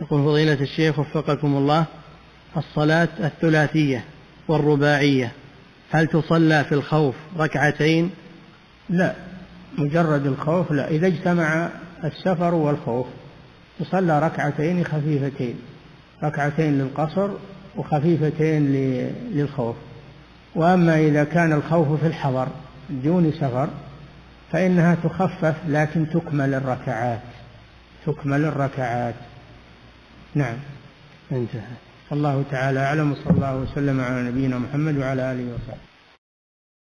يقول فضيلة الشيخ وفقكم الله، الصلاة الثلاثية والرباعية هل تصلى في الخوف ركعتين؟ لا، مجرد الخوف لا، إذا اجتمع السفر والخوف تصلى ركعتين خفيفتين، ركعتين للقصر وخفيفتين للخوف. وأما إذا كان الخوف في الحضر دون سفر فإنها تخفف لكن تكمل الركعات. نعم. انتهى. الله تعالى أعلم، وصلى الله وسلم على نبينا محمد وعلى آله وصحبه.